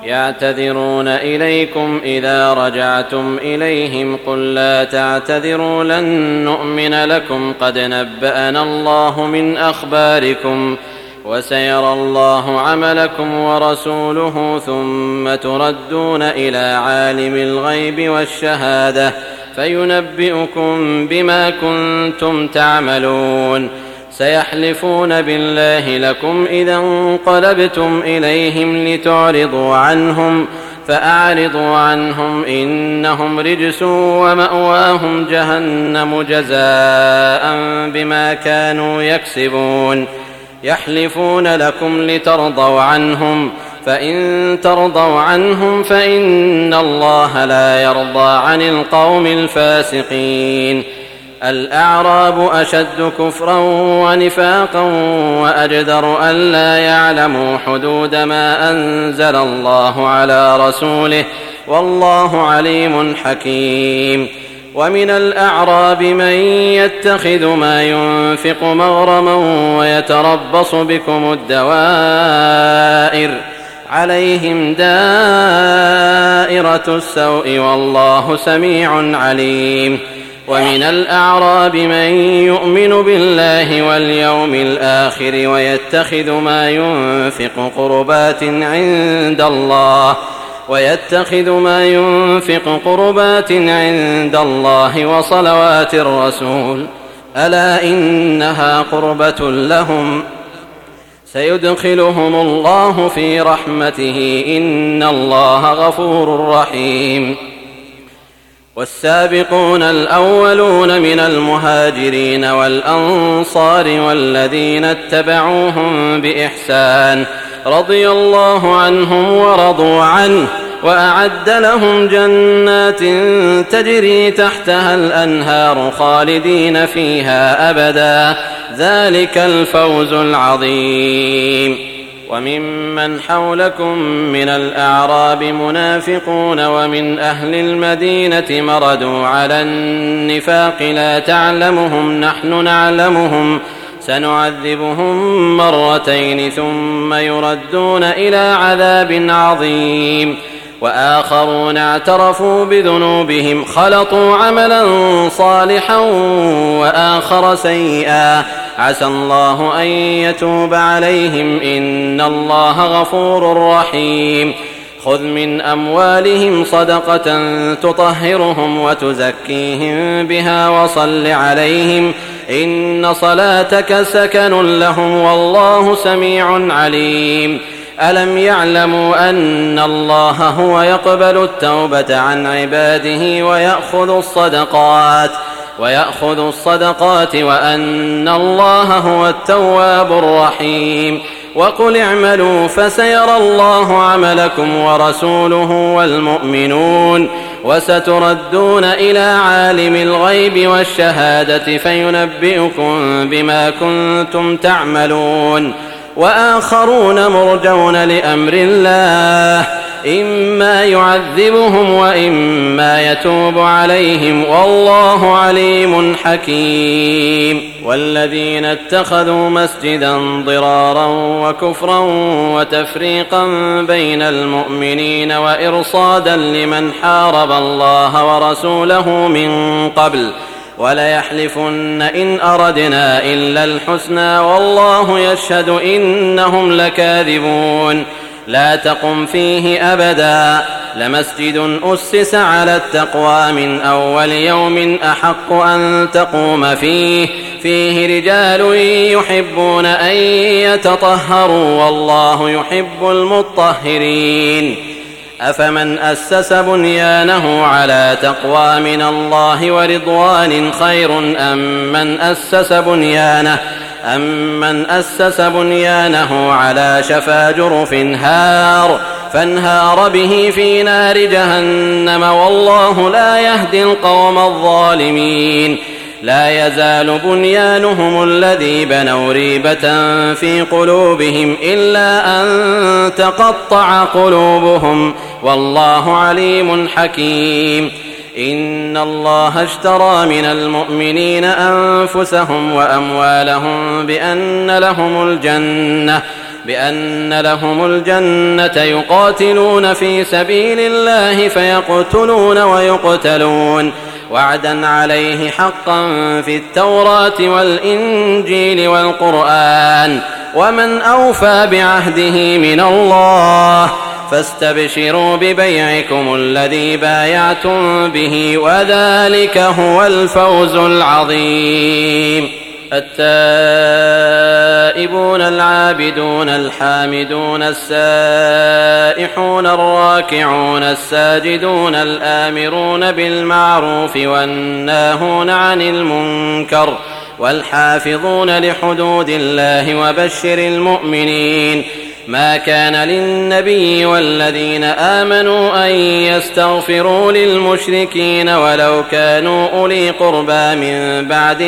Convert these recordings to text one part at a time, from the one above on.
يعتذرون إليكم إذا رجعتم إليهم قل لا تعتذروا لن نؤمن لكم قد نبأنا الله من أخباركم وسيرى الله عملكم ورسوله ثم تردون إلى عالم الغيب والشهادة فينبئكم بما كنتم تعملون سيحلفون بالله لكم إذا انقلبتم إليهم لتعرضوا عنهم فأعرضوا عنهم إنهم رجس ومأواهم جهنم جزاء بما كانوا يكسبون يحلفون لكم لترضوا عنهم فإن ترضوا عنهم فإن الله لا يرضى عن القوم الفاسقين الأعراب أشد كفرا ونفاقا وأجدر ألا يعلموا حدود ما أنزل الله على رسوله والله عليم حكيم ومن الأعراب من يتخذ ما ينفق مغرما ويتربص بكم الدوائر عليهم دائرة السوء والله سميع عليم ومن الأعراب من يؤمن بالله واليوم الآخر ويتخذ ما ينفق قربات عند الله وصلوات الرسول ألا إنها قربة لهم سيدخلهم الله في رحمته إن الله غفور رحيم والسابقون الأولون من المهاجرين والأنصار والذين اتبعوهم بإحسان رضي الله عنهم ورضوا عنه وأعد لهم جنات تجري تحتها الأنهار خالدين فيها أبدا ذلك الفوز العظيم وممن حولكم من الأعراب منافقون ومن أهل المدينة مردوا على النفاق لا تعلمهم نحن نعلمهم سنعذبهم مرتين ثم يردون إلى عذاب عظيم وآخرون اعترفوا بذنوبهم خلطوا عملا صالحا وآخر سيئا عسى الله أن يتوب عليهم إن الله غفور رحيم خذ من أموالهم صدقة تطهرهم وتزكيهم بها وصل عليهم إن صلاتك سكن لهم والله سميع عليم ألم يعلموا أن الله هو يقبل التوبة عن عباده ويأخذ الصدقات وأن الله هو التواب الرحيم وقل اعملوا فسيرى الله عملكم ورسوله والمؤمنون وستردون إلى عالم الغيب والشهادة فينبئكم بما كنتم تعملون وآخرون مرجون لأمر الله إما يعذبهم وإما يتوب عليهم والله عليم حكيم والذين اتخذوا مسجدا ضرارا وكفرا وتفريقا بين المؤمنين وإرصادا لمن حارب الله ورسوله من قبل وليحلفن إن أردنا إلا الحسنى والله يشهد إنهم لكاذبون لا تقم فيه أبدا لمسجد أسس على التقوى من أول يوم أحق أن تقوم فيه رجال يحبون أن يتطهروا والله يحب المطهرين أفمن أسس بنيانه على تقوى من الله ورضوان خير أم من أسس بنيانه على شفا جرف فانهار به في نار جهنم والله لا يهدي القوم الظالمين لا يزال بنيانهم الذي بنوا ريبة في قلوبهم إلا أن تقطع قلوبهم والله عليم حكيم إن الله اشترى من المؤمنين أنفسهم وأموالهم بأن لهم الجنة بأن لهم الجنة يقاتلون في سبيل الله فيقتلون ويقتلون وعدا عليه حقا في التوراة والإنجيل والقرآن ومن أوفى بعهده من الله فاستبشروا ببيعكم الذي بايعتم به وذلك هو الفوز العظيم. التائبون العابدون الحامدون السائحون الراكعون الساجدون الآمرون بالمعروف والناهون عن المنكر والحافظون لحدود الله وبشر المؤمنين. ما كان للنبي والذين آمنوا أن يستغفروا للمشركين ولو كانوا أولي قربى من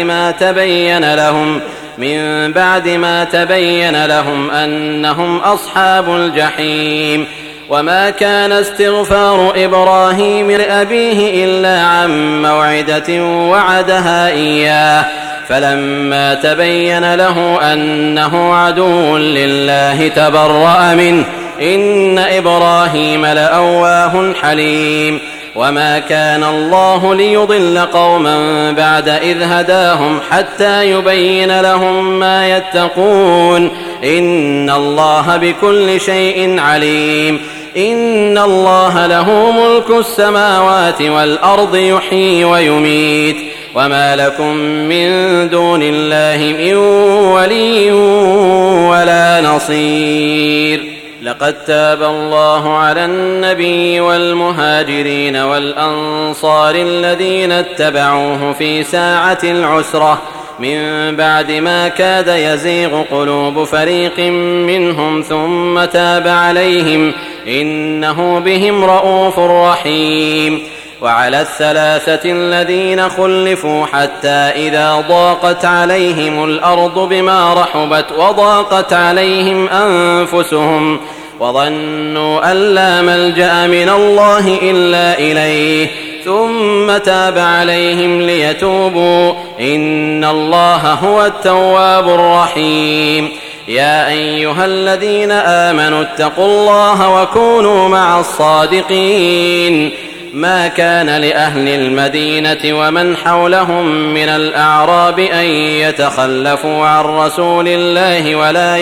بعد ما تبين لهم أنهم أصحاب الجحيم. وما كان استغفار إبراهيم لأبيه إلا عن موعدة وعدها إياه فلما تبين له أنه عدو لله تبرأ منه إن إبراهيم لأواه حليم. وما كان الله ليضل قوما بعد إذ هداهم حتى يبين لهم ما يتقون إن الله بكل شيء عليم. إن الله له ملك السماوات والأرض يحيي ويميت وما لكم من دون الله من ولي ولا نصير. لقد تاب الله على النبي والمهاجرين والأنصار الذين اتبعوه في ساعة العسرة من بعد ما كاد يزيغ قلوب فريق منهم ثم تاب عليهم إنه بهم رءوف رحيم. وعلى الثلاثة الذين خلفوا حتى إذا ضاقت عليهم الأرض بما رحبت وضاقت عليهم أنفسهم وظنوا أن لا ملجأ من الله إلا إليه ثم تاب عليهم ليتوبوا إن الله هو التواب الرحيم. يا أيها الذين آمنوا اتقوا الله وكونوا مع الصادقين. ما كان لأهل المدينة ومن حولهم من الأعراب أن يتخلفوا عن رسول الله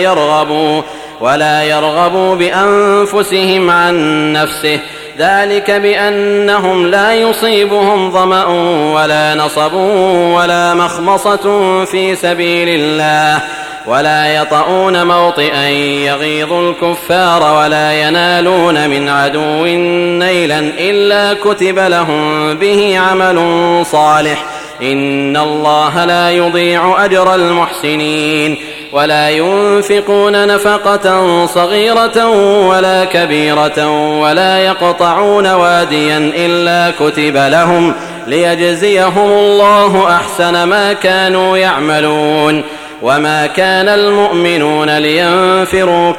ولا يرغبوا بأنفسهم عن نفسه ذلك بأنهم لا يصيبهم ظمأ ولا نصب ولا مخمصة في سبيل الله ولا يطؤون موطئا يغيظ الكفار ولا ينالون من عدو نيلا إلا كتب لهم به عمل صالح إن الله لا يضيع أجر المحسنين. ولا ينفقون نفقة صغيرة ولا كبيرة ولا يقطعون واديا إلا كتب لهم ليجزيهم الله أحسن ما كانوا يعملون. وما كان المؤمنون لينفروا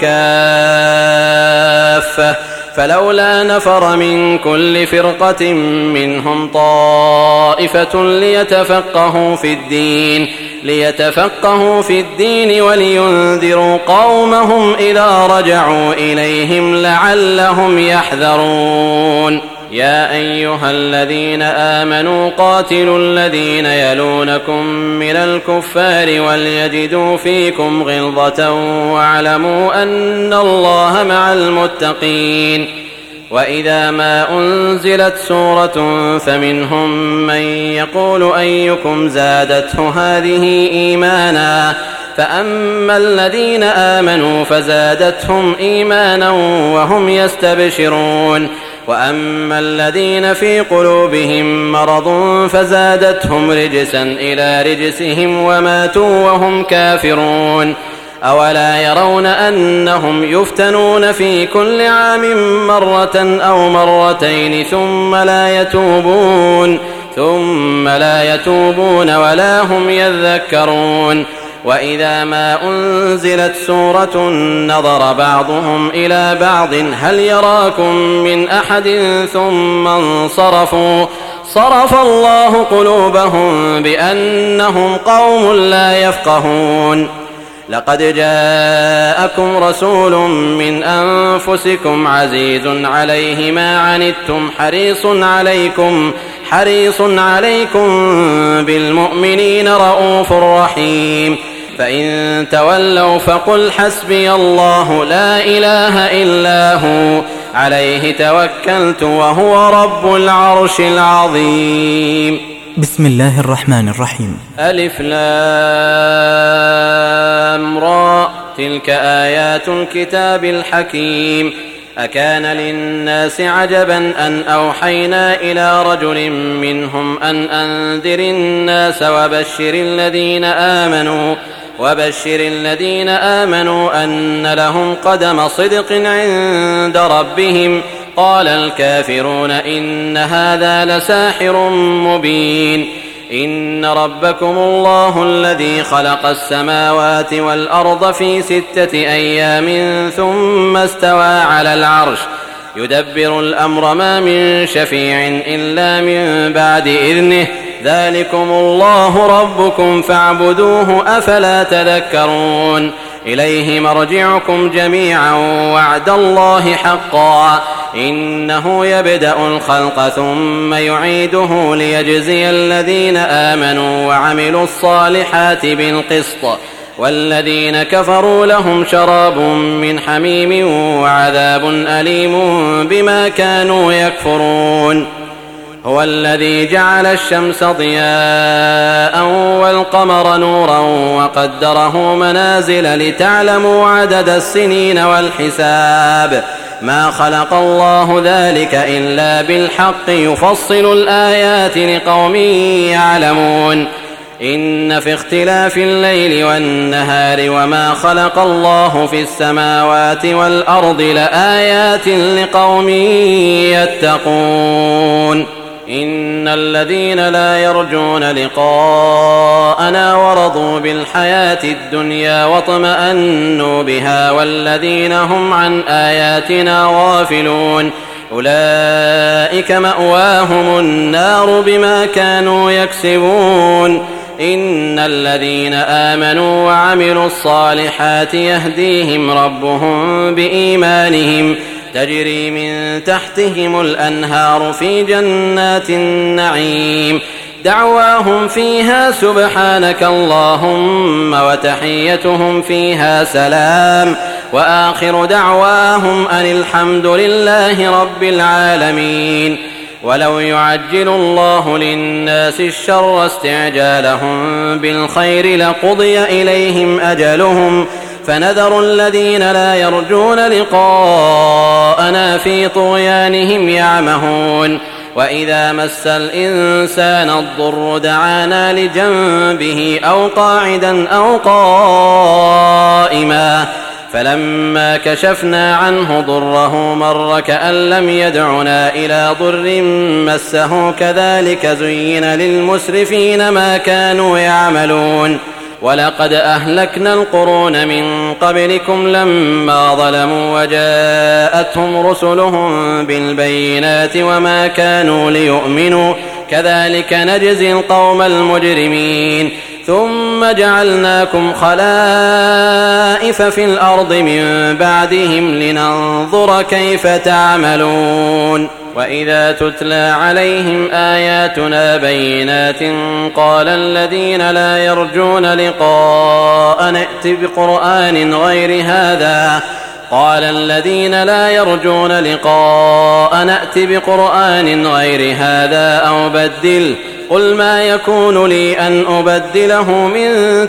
كافة فلولا نفر من كل فرقة منهم طائفة ليتفقهوا في الدين ولينذروا قومهم إذا رجعوا إليهم لعلهم يحذرون. يا أيها الذين آمنوا قاتلوا الذين يلونكم من الكفار وليجدوا فيكم غلظة واعلموا أن الله مع المتقين. وإذا ما أنزلت سورة فمنهم من يقول أيكم زادته هذه إيمانا فأما الذين آمنوا فزادتهم إيمانا وهم يستبشرون وأما الذين في قلوبهم مرض فزادتهم رجسا إلى رجسهم وماتوا وهم كافرون. أولا يرون أنهم يفتنون في كل عام مرة أو مرتين ثم لا يتوبون ولا هم يذكرون. وإذا ما أنزلت سورة نظر بعضهم إلى بعض هل يراكم من أحد ثم انصرفوا صرف الله قلوبهم بأنهم قوم لا يفقهون. لقد جاءكم رسول من أنفسكم عزيز عليه ما عنتم حريص عليكم بالمؤمنين رؤوف رحيم. فإن تولوا فقل حسبي الله لا إله إلا هو عليه توكلت وهو رب العرش العظيم. بسم الله الرحمن الرحيم. ألف لام را تلك آيات الكتاب الحكيم. أكان للناس عجبا أن أوحينا إلى رجل منهم أن أنذر الناس وبشر الذين آمنوا أن لهم قدم صدق عند ربهم. قال الكافرون إن هذا لساحر مبين. إن ربكم الله الذي خلق السماوات والأرض في 6 أيام ثم استوى على العرش يدبر الأمر ما من شفيع إلا من بعد إذنه ذلكم الله ربكم فاعبدوه أفلا تذكرون. إليه مرجعكم جميعا وعد الله حقا إنه يبدأ الخلق ثم يعيده ليجزي الذين آمنوا وعملوا الصالحات بالقسط والذين كفروا لهم شراب من حميم وعذاب أليم بما كانوا يكفرون. هو الذي جعل الشمس ضياء والقمر نورا وقدره منازل لتعلموا عدد السنين والحساب ما خلق الله ذلك إلا بالحق يفصل الآيات لقوم يعلمون. إن في اختلاف الليل والنهار وما خلق الله في السماوات والأرض لآيات لقوم يتقون. إن الذين لا يرجون لقاءنا ورضوا بالحياة الدنيا واطمأنوا بها والذين هم عن آياتنا غافلون أولئك مأواهم النار بما كانوا يكسبون. إن الذين آمنوا وعملوا الصالحات يهديهم ربهم بإيمانهم تجري من تحتهم الأنهار في جنات النعيم دعواهم فيها سبحانك اللهم وتحيتهم فيها سلام وآخر دعواهم أن الحمد لله رب العالمين. ولو يعجل الله للناس الشر استعجالهم بالخير لقضي إليهم أجلهم فنذر الذين لا يرجون لقاءنا في طغيانهم يعمهون. وإذا مس الإنسان الضر دعانا لجنبه أو قاعدا أو قائما فلما كشفنا عنه ضره مر كأن لم يدعنا إلى ضر مسه كذلك زين للمسرفين ما كانوا يعملون. ولقد أهلكنا القرون من قبلكم لما ظلموا وجاءتهم رسلهم بالبينات وما كانوا ليؤمنوا كذلك نجزي القوم المجرمين. ثم جعلناكم خلائف في الأرض من بعدهم لننظر كيف تعملون. وإذا تتلى عليهم آياتنا بينات قال الذين لا يرجون لقاءنا ائت بقرآن غير هذا أو بدل قل ما يكون لي أن أبدله من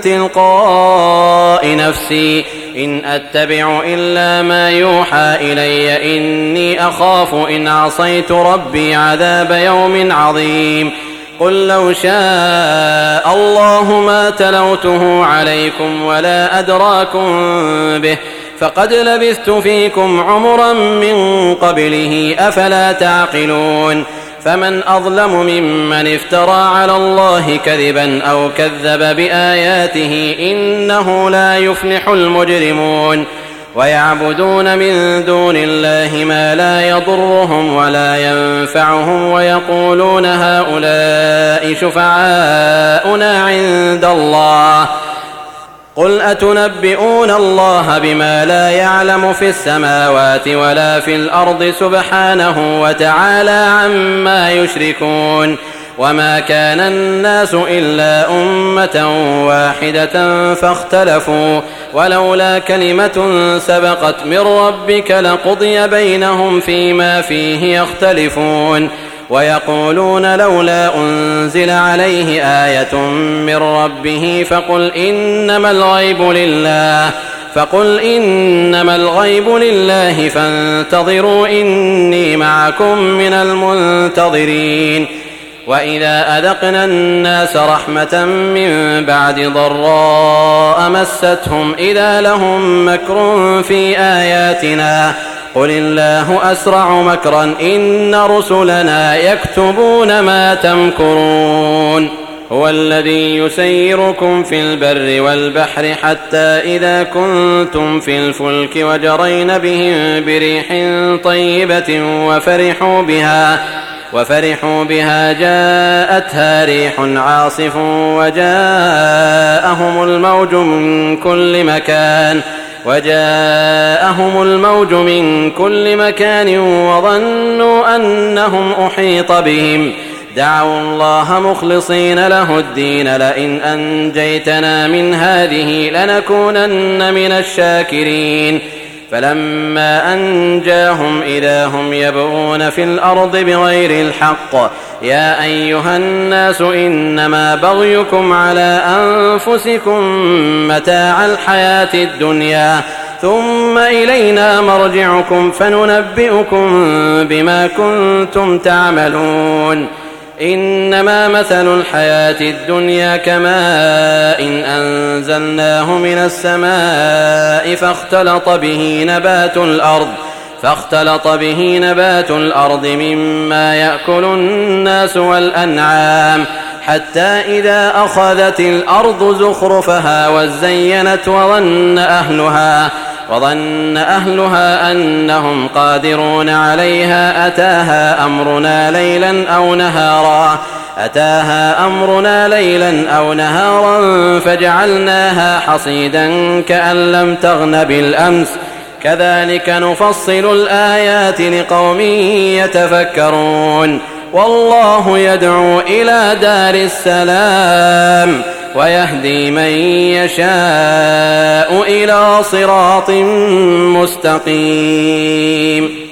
تلقاء نفسي إن أتبع إلا ما يوحى إلي إني أخاف إن عصيت ربي عذاب يوم عظيم. قل لو شاء الله ما تلوته عليكم ولا أدراكم به فقد لبثت فيكم عمرا من قبله أفلا تعقلون. فمن أظلم ممن افترى على الله كذبا أو كذب بآياته إنه لا يفلح المجرمون. ويعبدون من دون الله ما لا يضرهم ولا ينفعهم ويقولون هؤلاء شفعاؤنا عند الله قل أتنبئون الله بما لا يعلم في السماوات ولا في الأرض سبحانه وتعالى عما يشركون. وما كان الناس إلا أمة واحدة فاختلفوا ولولا كلمة سبقت من ربك لقضي بينهم فيما فيه يختلفون. ويقولون لولا أنزل عليه آية من ربه فقل إنما الغيب لله فانتظروا إني معكم من المنتظرين. وإذا أذقنا الناس رحمة من بعد ضراء مستهم إذا لهم مكر في آياتنا قل الله أسرع مكرا إن رسلنا يكتبون ما تمكرون. هو الذي يسيركم في البر والبحر حتى إذا كنتم في الفلك وجرين بهم بريح طيبة وفرحوا بها جاءتها ريح عاصف وجاءهم الموج من كل مكان وظنوا أنهم أحيط بهم دعوا الله مخلصين له الدين لئن أنجيتنا من هذه لنكونن من الشاكرين. فلما أنجاهم إذا هم يبغون في الأرض بغير الحق يا أيها الناس إنما بغيكم على أنفسكم متاع الحياة الدنيا ثم إلينا مرجعكم فننبئكم بما كنتم تعملون. إنما مثل الحياة الدنيا كماء أنزلناه من السماء فاختلط به نبات الأرض مما يأكل الناس والأنعام حتى إذا أخذت الأرض زخرفها وزينت وظن أهلها أنهم قادرون عليها أتاها أمرنا ليلا أو نهارا فجعلناها حصيدا كأن لم تغن بالأمس كذلك نفصل الآيات لقوم يتفكرون. والله يدعو إلى دار السلام ويهدي من يشاء إلى صراط مستقيم.